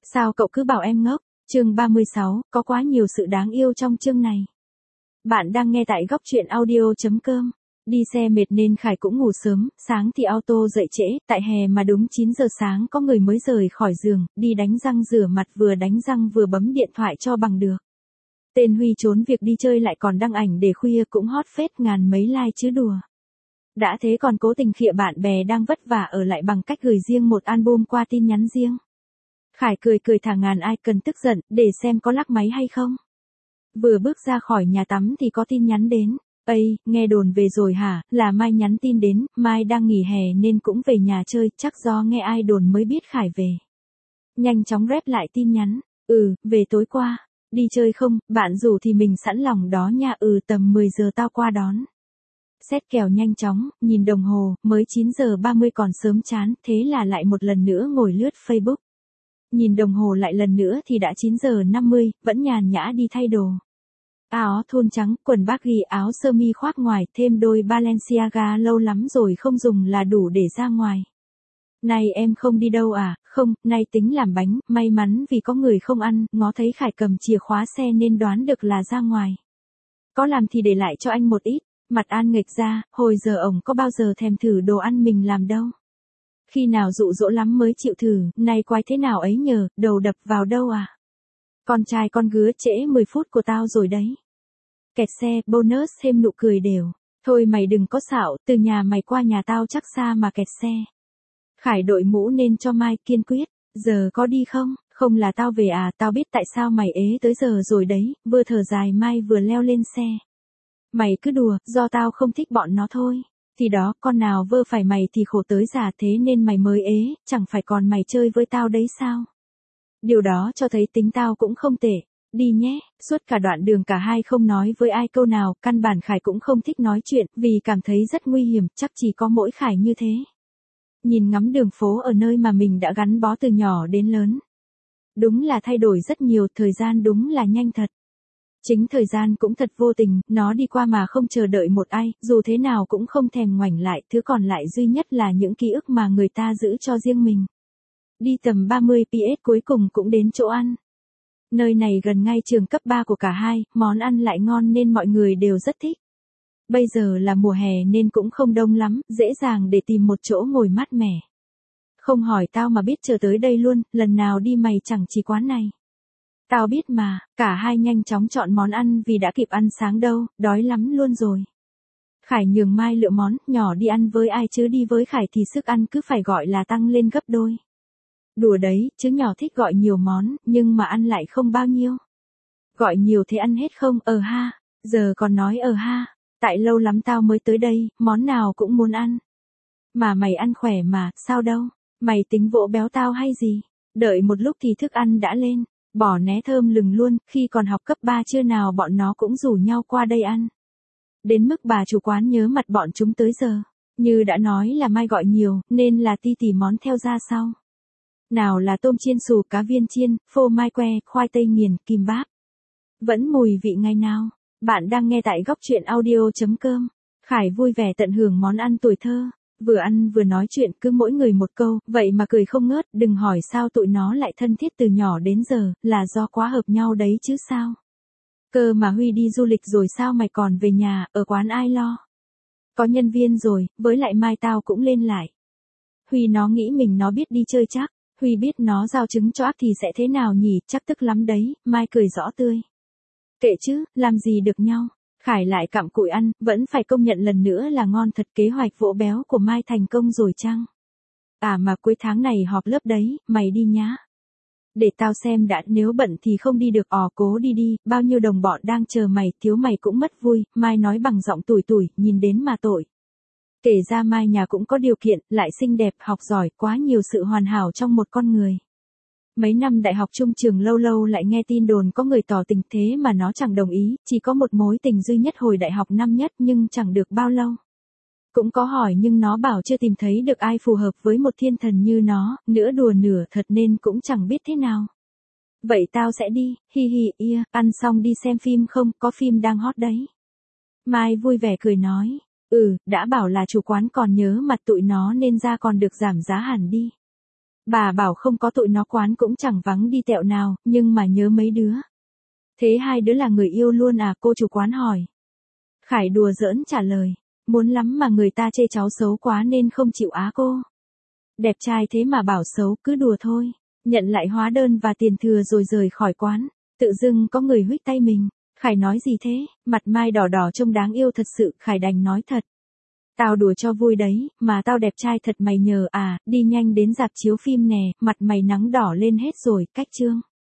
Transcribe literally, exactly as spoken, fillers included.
Sao cậu cứ bảo em ngốc? Chương ba mươi sáu, có quá nhiều sự đáng yêu trong chương này. Bạn đang nghe tại góc truyện audio chấm com. Đi xe mệt nên Khải cũng ngủ sớm, sáng thì auto dậy trễ, tại hè mà đúng chín giờ sáng có người mới rời khỏi giường, đi đánh răng rửa mặt vừa đánh răng vừa bấm điện thoại cho bằng được. Tên Huy trốn việc đi chơi lại còn đăng ảnh để khuya cũng hot phết ngàn mấy like chứ đùa. Đã thế còn cố tình khịa bạn bè đang vất vả ở lại bằng cách gửi riêng một album qua tin nhắn riêng. Khải cười cười thả ngàn ai cần tức giận, để xem có lắc máy hay không. Vừa bước ra khỏi nhà tắm thì có tin nhắn đến. Ây, nghe đồn về rồi hả, là Mai nhắn tin đến, Mai đang nghỉ hè nên cũng về nhà chơi, chắc do nghe ai đồn mới biết Khải về. Nhanh chóng rep lại tin nhắn, ừ, về tối qua, đi chơi không, bạn rủ thì mình sẵn lòng đó nha, ừ tầm mười giờ tao qua đón. Xét kèo nhanh chóng, nhìn đồng hồ, mới chín giờ ba mươi còn sớm chán, thế là lại một lần nữa ngồi lướt Facebook. Nhìn đồng hồ lại lần nữa thì đã chín giờ năm mươi, vẫn nhàn nhã đi thay đồ. Áo thun trắng, quần baggy, áo sơ mi khoác ngoài, thêm đôi Balenciaga lâu lắm rồi không dùng là đủ để ra ngoài. Này em không đi đâu à? Không, nay tính làm bánh, may mắn vì có người không ăn, ngó thấy Khải cầm chìa khóa xe nên đoán được là ra ngoài. Có làm thì để lại cho anh một ít, mặt An nghệch ra, hồi giờ ổng có bao giờ thèm thử đồ ăn mình làm đâu. Khi nào dụ dỗ lắm mới chịu thử, này quái thế nào ấy nhờ, đầu đập vào đâu à? Con trai con gứa trễ mười phút của tao rồi đấy. Kẹt xe, bonus thêm nụ cười đều. Thôi mày đừng có xạo, từ nhà mày qua nhà tao chắc xa mà kẹt xe. Khải đội mũ nên cho Mai kiên quyết, giờ có đi không? Không là tao về à, tao biết tại sao mày ế tới giờ rồi đấy, vừa thở dài Mai vừa leo lên xe. Mày cứ đùa, do tao không thích bọn nó thôi. Thì đó, con nào vơ phải mày thì khổ tới già thế nên mày mới ế, chẳng phải còn mày chơi với tao đấy sao? Điều đó cho thấy tính tao cũng không tệ. Đi nhé, suốt cả đoạn đường cả hai không nói với ai câu nào, căn bản Khải cũng không thích nói chuyện, vì cảm thấy rất nguy hiểm, chắc chỉ có mỗi Khải như thế. Nhìn ngắm đường phố ở nơi mà mình đã gắn bó từ nhỏ đến lớn. Đúng là thay đổi rất nhiều, thời gian đúng là nhanh thật. Chính thời gian cũng thật vô tình, nó đi qua mà không chờ đợi một ai, dù thế nào cũng không thèm ngoảnh lại, thứ còn lại duy nhất là những ký ức mà người ta giữ cho riêng mình. Đi tầm ba mươi ki lô mét cuối cùng cũng đến chỗ ăn. Nơi này gần ngay trường cấp ba của cả hai, món ăn lại ngon nên mọi người đều rất thích. Bây giờ là mùa hè nên cũng không đông lắm, dễ dàng để tìm một chỗ ngồi mát mẻ. Không hỏi tao mà biết chờ tới đây luôn, lần nào đi mày chẳng chỉ quán này. Tao biết mà, cả hai nhanh chóng chọn món ăn vì đã kịp ăn sáng đâu, đói lắm luôn rồi. Khải nhường Mai lựa món, nhỏ đi ăn với ai chứ đi với Khải thì sức ăn cứ phải gọi là tăng lên gấp đôi. Đùa đấy, chứ nhỏ thích gọi nhiều món, nhưng mà ăn lại không bao nhiêu. Gọi nhiều thế ăn hết không, ờ ha, giờ còn nói ờ ha, tại lâu lắm tao mới tới đây, món nào cũng muốn ăn. Mà mày ăn khỏe mà, sao đâu, mày tính vỗ béo tao hay gì, đợi một lúc thì thức ăn đã lên. Bỏ né thơm lừng luôn, khi còn học cấp ba chưa nào bọn nó cũng rủ nhau qua đây ăn. Đến mức bà chủ quán nhớ mặt bọn chúng tới giờ. Như đã nói là Mai gọi nhiều, nên là ti tỉ món theo ra sau. Nào là tôm chiên xù, cá viên chiên, phô mai que, khoai tây nghiền, kim báp. Vẫn mùi vị ngày nào. Bạn đang nghe tại góc truyện audio chấm com. Khải vui vẻ tận hưởng món ăn tuổi thơ. Vừa ăn vừa nói chuyện cứ mỗi người một câu, vậy mà cười không ngớt, đừng hỏi sao tụi nó lại thân thiết từ nhỏ đến giờ, là do quá hợp nhau đấy chứ sao. Cơ mà Huy đi du lịch rồi sao mày còn về nhà, ở quán ai lo. Có nhân viên rồi, với lại mai tao cũng lên lại. Huy nó nghĩ mình nó biết đi chơi chắc, Huy biết nó giao trứng cho ác thì sẽ thế nào nhỉ, chắc tức lắm đấy, Mai cười rõ tươi. Kệ chứ, làm gì được nhau. Khải lại cặm cụi ăn, vẫn phải công nhận lần nữa là ngon thật, kế hoạch vỗ béo của Mai thành công rồi chăng? À mà cuối tháng này họp lớp đấy, mày đi nhá. Để tao xem đã, nếu bận thì không đi được, ò cố đi đi, bao nhiêu đồng bọn đang chờ mày, thiếu mày cũng mất vui, Mai nói bằng giọng tủi tủi, nhìn đến mà tội. Kể ra Mai nhà cũng có điều kiện, lại xinh đẹp, học giỏi, quá nhiều sự hoàn hảo trong một con người. Mấy năm đại học chung trường lâu lâu lại nghe tin đồn có người tỏ tình thế mà nó chẳng đồng ý, chỉ có một mối tình duy nhất hồi đại học năm nhất nhưng chẳng được bao lâu. Cũng có hỏi nhưng nó bảo chưa tìm thấy được ai phù hợp với một thiên thần như nó, nửa đùa nửa thật nên cũng chẳng biết thế nào. Vậy tao sẽ đi, hi hi, ia, ăn xong đi xem phim không, có phim đang hot đấy. Mai vui vẻ cười nói, ừ, đã bảo là chủ quán còn nhớ mặt tụi nó nên ra còn được giảm giá hẳn đi. Bà bảo không có tụi nó quán cũng chẳng vắng đi tẹo nào, nhưng mà nhớ mấy đứa. Thế hai đứa là người yêu luôn à, cô chủ quán hỏi. Khải đùa giỡn trả lời. Muốn lắm mà người ta chê cháu xấu quá nên không chịu á cô. Đẹp trai thế mà bảo xấu, cứ đùa thôi. Nhận lại hóa đơn và tiền thừa rồi rời khỏi quán. Tự dưng có người huých tay mình. Khải nói gì thế, mặt Mai đỏ đỏ trông đáng yêu thật sự, Khải đành nói thật. Tao đùa cho vui đấy, mà tao đẹp trai thật mày nhờ à, đi nhanh đến rạp chiếu phim nè, mặt mày nắng đỏ lên hết rồi, cách chương.